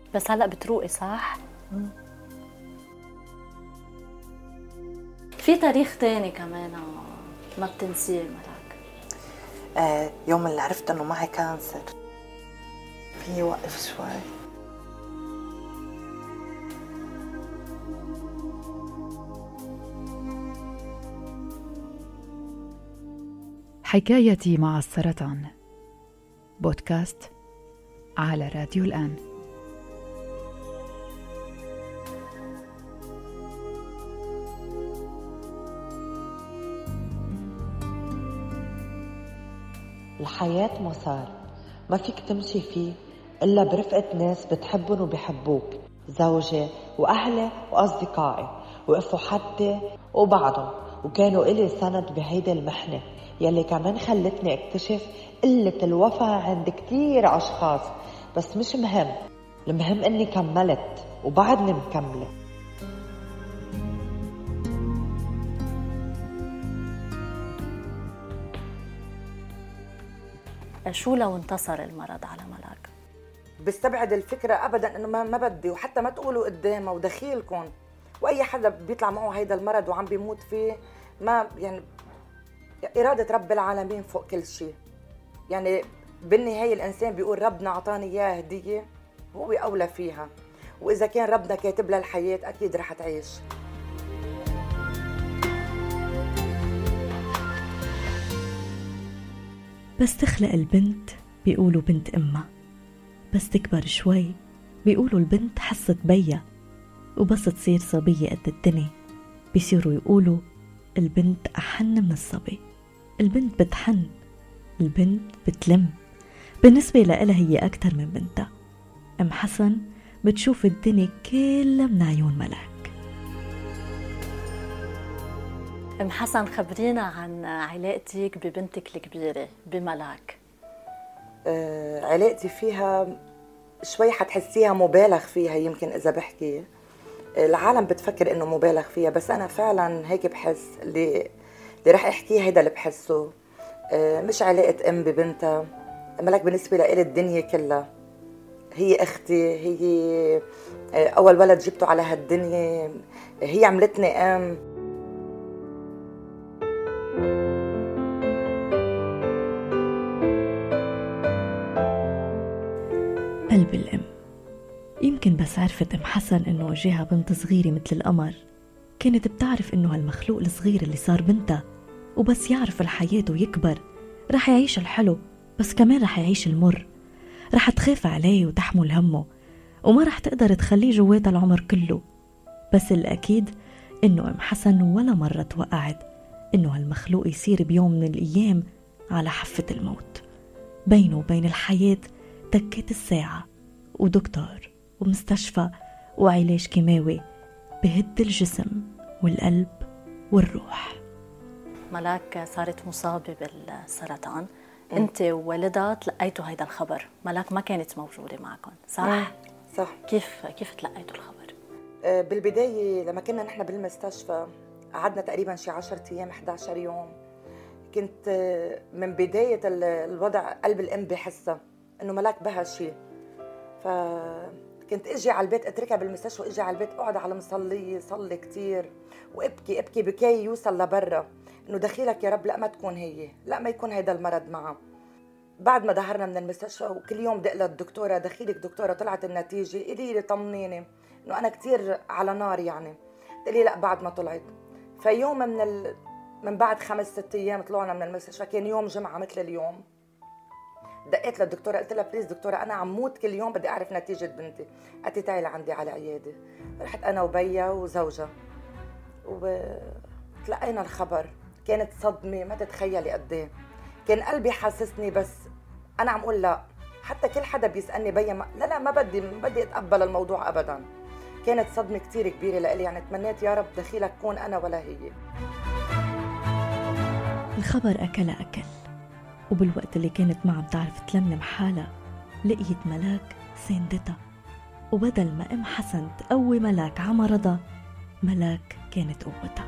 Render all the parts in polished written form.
بس هلأ بتروقي صح؟ في تاريخ تاني كمان ما بتنسيه ملاك؟ يوم اللي عرفت انه معي كانسر. فيني وقف شوي؟ حكايتي مع السرطان، بودكاست على راديو الآن. الحياة مسار ما فيك تمشي فيه إلا برفقة ناس بتحبن وبيحبوك، زوجي وأهلي وأصدقائي وقفوا حدي وبعضهم، وكانوا إلي سند بهيدا المحنة يلي كمان خلتني اكتشف قلة الوفا عند كتير أشخاص. بس مش مهم، المهم إني كملت وبعدني مكملة. شو لو انتصر المرض على ملاك؟ بستبعد الفكرة أبداً إنه ما بدي، وحتى ما تقولوا قدامه ودخيلكم. وأي حدا بيطلع معه هيدا المرض وعم بيموت فيه، ما يعني إرادة رب العالمين فوق كل شيء. يعني بالنهاية الإنسان بيقول ربنا عطاني إياه هدية، هو أولى فيها، وإذا كان ربنا كاتب لها الحياة أكيد رح تعيش. بس تخلق البنت بيقولوا بنت أمها، بس تكبر شوي بيقولوا البنت حصة بيا، وبس تصير صبية قد الدنيا بيصيروا يقولوا البنت أحن من الصبي. البنت بتحن، البنت بتلم، بالنسبة لها هي أكتر من بنتها. أم حسن بتشوف الدنيا كلها من عيون ملاك. أم حسن خبرينا عن علاقتك ببنتك الكبيرة بملاك. علاقتي فيها شوي حتحسيها مبالغ فيها، يمكن إذا بحكي العالم بتفكر إنه مبالغ فيها، بس أنا فعلا هيك بحس. اللي رح أحكيه هيدا اللي بحسه. مش علاقة أم ببنتها. ملاك بالنسبة لإلي الدنيا كلها. هي أختي، هي أول ولد جبته على هالدنيا، هي عملتني أم. قلب الأم. يمكن بس عرفت أم حسن إنه جاها بنت صغيرة مثل القمر، كانت بتعرف إنه هالمخلوق الصغير اللي صار بنتها، وبس يعرف الحياة ويكبر رح يعيش الحلو، بس كمان رح يعيش المر. رح تخاف عليه وتحمل همه، وما رح تقدر تخليه جواتها العمر كله. بس الأكيد إنه أم حسن ولا مرة توقعت إنه هالمخلوق يصير بيوم من الأيام على حافة الموت. بينه وبين الحياة تكت الساعة، ودكتور ومستشفى وعلاج كيماوي بهد الجسم والقلب والروح. ملاك صارت مصابة بالسرطان. انت ووالدها تلقيتوا هيدا الخبر، ملاك ما كانت موجودة معكم صح؟ صح. كيف تلقيتوا الخبر؟ بالبداية لما كنا نحن بالمستشفى قعدنا تقريبا شي 10 أيام 11 يوم. كنت من بداية الوضع قلب الأم بحسها إنه ملاك بها شيء. فكنت اجي على البيت اتركها بالمستشفى واجي على البيت اقعد على مصلي صلي كتير وابكي بكي يوصل لبرا انه دخيلك يا رب لا ما تكون هي، لا ما يكون هيدا المرض معها. بعد ما ظهرنا من المستشفى وكل يوم دق للدكتوره دخيلك دكتوره، طلعت النتيجه قولي لي طمنيني انه انا كتير على نار يعني. قلت لي لا بعد ما طلعت. فيوم من بعد 5-6 ايام طلعنا من المستشفى، كان يوم جمعه مثل اليوم. دقيت للدكتورة قلت لها بليز دكتورة أنا عم موت كل يوم بدي أعرف نتيجة بنتي. قالت لي تعي لعندي على عيادة. رحت أنا وبيا وزوجها وتلقينا الخبر. كانت صدمة ما تتخيلي قد ايه. كان قلبي حاسسني، بس أنا عم أقول لا. حتى كل حدا بيسألني بيا لا ما بدي أتقبل الموضوع أبدا. كانت صدمة كتير كبيرة لإلي، يعني تمنيت يا رب دخيلك كون أنا ولا هي. الخبر أكل، وبالوقت اللي كانت ما عم تعرف تلملم حالها لقيت ملاك ساندتها. وبدل ما أم حسن تقوي ملاك عمرضها، ملاك كانت قوتها.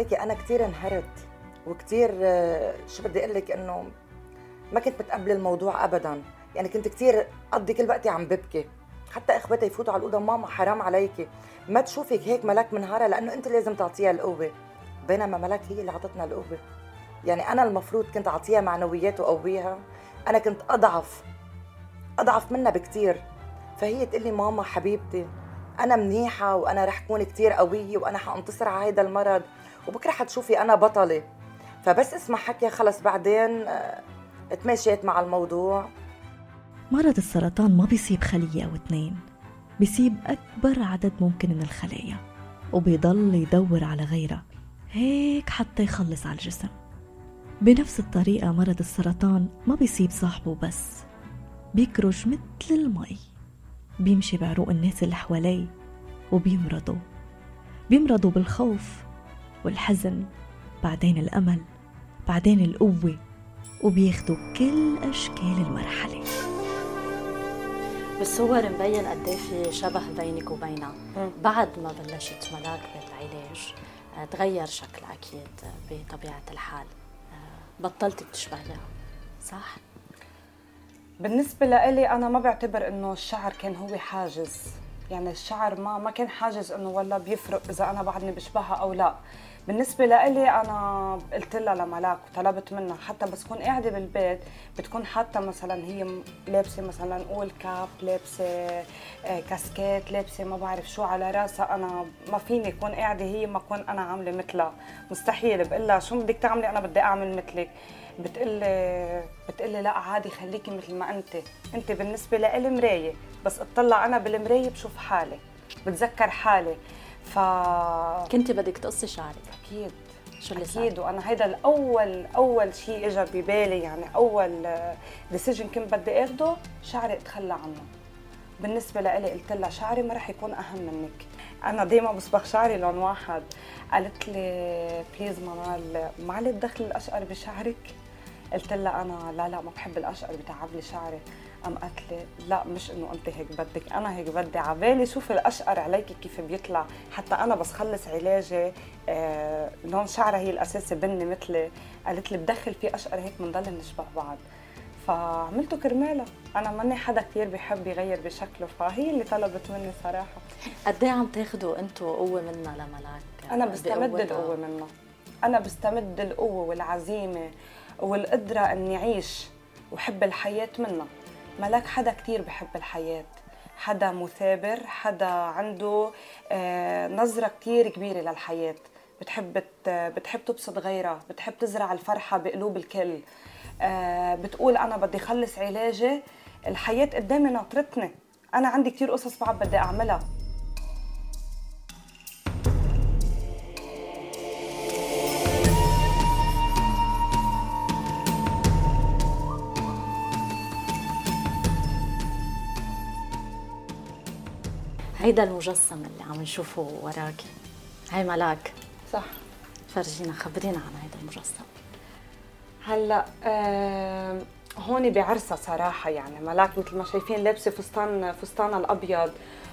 عليكي أنا كتير انهرت وكتير شو بدي أقول لك إنه ما كنت متقبلة الموضوع أبداً. يعني كنت كتير أقضي كل وقتي عم ببكي، حتى إخواتي يفوتوا على الأوضة ماما حرام عليكي ما تشوفك هيك ملاك منهارة لأنه أنت لازم تعطيها القوة، بينما ملاك هي اللي عطتنا القوة. يعني أنا المفروض كنت أعطيها معنويات وقويها، أنا كنت أضعف منها بكتير. فهي تقول لي ماما حبيبتي أنا منيحة وأنا رح كون كتير قوية وأنا حأنتصر على هيدا المرض وبكرة حتشوفي أنا بطلة. فبس اسمع حكي خلص بعدين تماشيت مع الموضوع. مرض السرطان ما بيصيب خلية أو 2، بيصيب أكبر عدد ممكن من الخلايا وبيضل يدور على غيرها هيك حتى يخلص على الجسم. بنفس الطريقة مرض السرطان ما بيصيب صاحبه بس، بيكرج مثل المي، بيمشي بعروق الناس اللي حواليه وبيمرضوا بالخوف والحزن، بعدين الأمل، بعدين القوة، وبياخدوا كل أشكال المرحلة. بالصور مبين قد ايه في شبه بينك وبينها. بعد ما بلشت ملاك بالعلاج تغير شكل اكيد بطبيعه الحال، بطلت بتشبهيها صح؟ بالنسبه لإلي انا ما بعتبر انه الشعر كان هو حاجز. يعني الشعر ما كان حاجز انه والله بيفرق اذا انا بعدني بشبهها او لا. بالنسبة لإلي أنا قلت لها لملاك وطلبت منها حتى بس كون قاعدة بالبيت بتكون حتى مثلا هي لابسة مثلا نقول كاب، لابسة كاسكيت، لابسة ما بعرف شو على راسها، أنا ما فيني كون قاعدة هي ما كون أنا عاملة مثلها، مستحيل. بقول لها شو بدك تعملي؟ أنا بدي أعمل مثلك. بتقلي لا عادي خليكي مثل ما أنت بالنسبة لإلي مراية، بس اطلع أنا بالمراية بشوف حالي، بتذكر حالي. كنتي بدك تقصي شعرك؟ اكيد. شو اللي اكيد. وانا هيدا اول شيء اجى ببالي، يعني اول ديسيجن كنت بدي اخده شعري اتخلى عنه. بالنسبه لإلي قلت لها شعري ما رح يكون اهم منك، انا دائما بصبغ شعري لون واحد. قالت لي بليز منال ما علي تدخلي الاشقر بشعرك. قلت لها انا لا ما بحب الاشقر بتعب لي شعري. قالت لي لا مش انه انت هيك بدك، انا هيك بدي عبالي شوف الاشقر عليكي كيف بيطلع. حتى انا بس خلص علاجي لون شعرها هي الاساسي بني مثلي، قالت لي بدخل فيه اشقر هيك بنضل نشبه بعض. فعملته كرمالها، انا ماني حدا كثير بيحب يغير بشكله، فهي اللي طلبت مني صراحه. قد ايه عم تاخذوا انتوا قوه منها لملاك؟ انا بستمد القوه منها، انا بستمد القوه والعزيمه والقدره اني اعيش وحب الحياه منها. ملاك حدا كتير بحب الحياة، حدا مثابر، حدا عنده نظرة كتير كبيرة للحياة، بتحب تبسط غيرها، بتحب تزرع الفرحة بقلوب الكل. بتقول أنا بدي خلص علاجي، الحياة قدامي ناطرتني، أنا عندي كتير قصص بعد بدي أعملها. هيدا المجسم اللي عم نشوفه وراكي هاي ملاك صح؟ فرجينا، خبرينا عن هيدا المجسم. هلا هون بعرسها صراحه، يعني ملاك مثل ما شايفين لابسه فستانها الابيض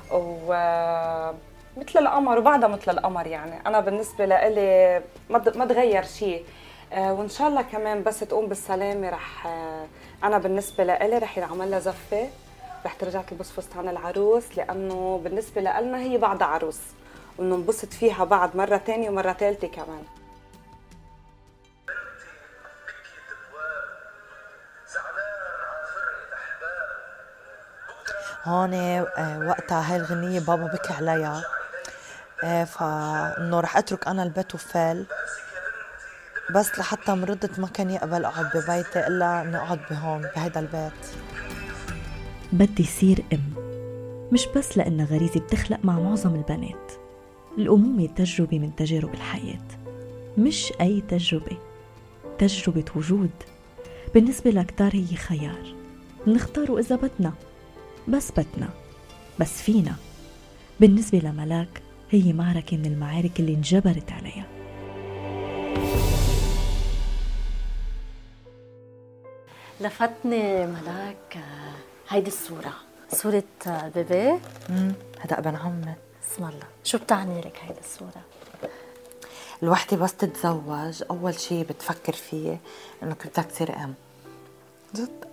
ومثل القمر وبعدها مثل القمر. يعني انا بالنسبه لإلي ما تغير شيء، وان شاء الله كمان بس تقوم بالسلامه رح انا بالنسبه لإلي رح ينعمل لها زفه، رح ترجع تلبس فستان العروس، لأنه بالنسبة لنا هي بعد عروس وننبسط فيها بعد مرة تانية ومرة ثالثة كمان. هون وقتها هاي الغنية بابا بكي عليها، فإنه رح أترك أنا البيت وفال، بس لحتى مرضت ما كان يقبل أقعد ببيتي إلا إني أقعد بهون بهيدا البيت. بدي يصير مش بس لأنها غريزة بتخلق مع معظم البنات. الأمومة تجربة من تجارب الحياة، مش أي تجربة وجود. بالنسبة لكتار هي خيار نختاره إذا بدنا، بس فينا. بالنسبة لملاك هي معركة من المعارك اللي انجبرت عليها. لفتني ملاك هيدي الصورة، صورة بيبي. هذا ابن عمي. اسم الله، شو بتعني لك هيدي الصورة؟ الوحدة بس تتزوج أول شي بتفكر فيه إنك بدك تصير أم. جد.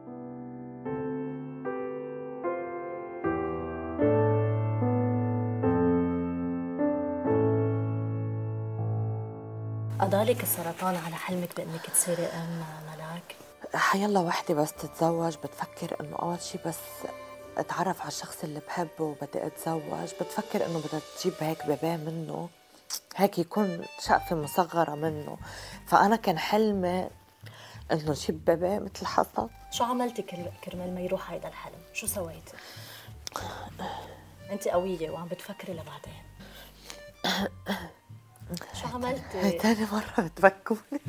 أضالك السرطان على حلمك بأنك تصيري أم ملاك؟ حيلا وحدة بس تتزوج بتفكر إنه أول شي بس أتعرف على الشخص اللي بحبه وبدي أتزوج، بتفكر إنه بدها تجيب هيك بيبي منه، هيك يكون شقفة مصغرة منه. فأنا كان حلمي إنه جيب بيبي مثل حسن. شو عملتي كرمال ما يروح هيدا الحلم؟ شو سويتي؟ أنت قوية وعم بتفكري لبعدين. شو عملتي؟ هي تاني مرة بتبكوني.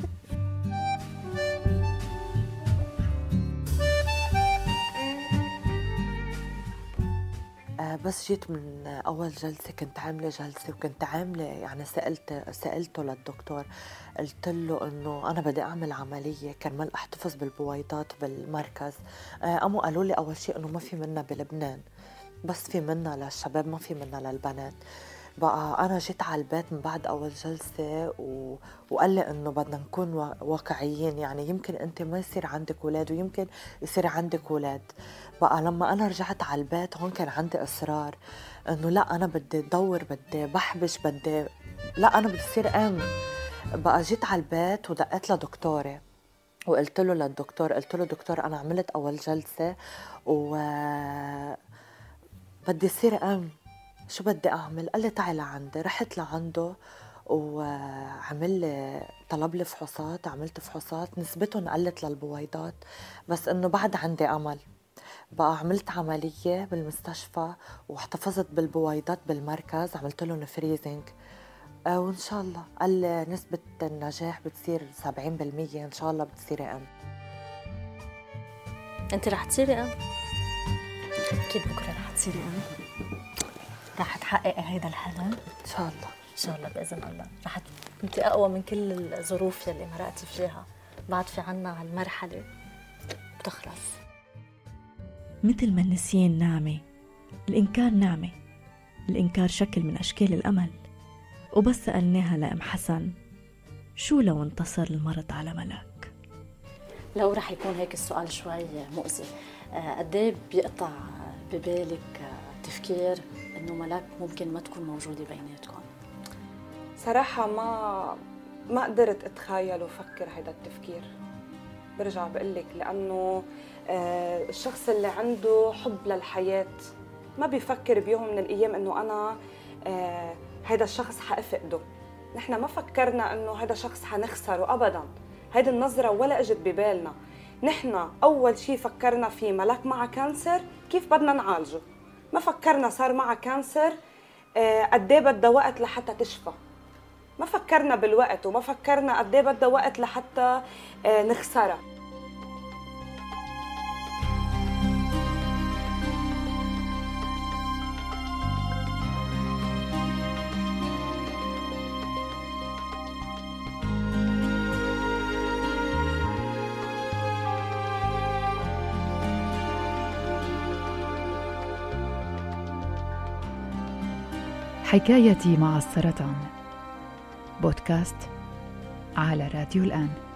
بس جيت من أول جلسة كنت عاملة جلسة وكنت عاملة يعني سألته للدكتور، قلت له إنه أنا بدي أعمل عملية كرمال أحتفظ بالبويضات بالمركز. قاموا قالوا لي أول شيء إنه ما في منا بلبنان، بس في منا للشباب ما في منا للبنات. بقى أنا جيت على البيت من بعد أول جلسة وقال لي إنه بدنا نكون واقعيين، يعني يمكن أنت ما يصير عندك أولاد ويمكن يصير عندك أولاد. بقى لما أنا رجعت على البيت هون كان عندي إصرار إنه لا أنا بدي أدور، بدي بحبش، لا أنا بدي أصير أم. بقى جيت على البيت ودقت لدكتوري وقلت له للدكتور، قلت له دكتور أنا عملت أول جلسة بدي أصير أم، شو بدي أعمل؟ قال لي تعي لعندي. رحت لعنده وعمل لي طلب لي فحوصات، عملت فحوصات نسبتهم قلت للبويضات، بس إنه بعد عندي أمل. بقى عملت عملية بالمستشفى واحتفظت بالبويضات بالمركز، عملت لهم فريزنج وإن شاء الله قال لي نسبة النجاح بتصير 70%، إن شاء الله بتصيري أم. أنت رح تصيري أم؟ أكيد بكرة رح تصيري أم، رح تحققي هيدا الحلم إن شاء الله. إن شاء الله بإذن الله. رح أنت أقوى من كل الظروف يلي مرقتي فيها، بعد في عنا هالمرحلة بتخلص. مثل ما النسيان نعمة، الإنكار نعمة، الإنكار شكل من أشكال الأمل. وبس سألناها لأم حسن شو لو انتصر المرض على ملاك؟ لو رح يكون هيك السؤال شوي مؤذي، قديه بيقطع ببالك تفكير إنه ملاك ممكن ما تكون موجودة بيناتكم؟ صراحة ما قدرت أتخيل وفكر هذا التفكير. برجع بقلك لأنه الشخص اللي عنده حب للحياة ما بيفكر بيوم من الأيام إنه أنا هذا الشخص حأفقده. نحن ما فكرنا إنه هذا الشخص حنخسره أبداً، هذه النظرة ولا اجت ببالنا. نحن أول شيء فكرنا فيه ملاك معها كانسر، كيف بدنا نعالجه. ما فكرنا صار معها كانسر قديه بدها وقت لحتى تشفى. ما فكرنا بالوقت وما فكرنا قديه بدها وقت لحتى نخسرها. حكايتي مع السرطان، بودكاست على راديو الآن.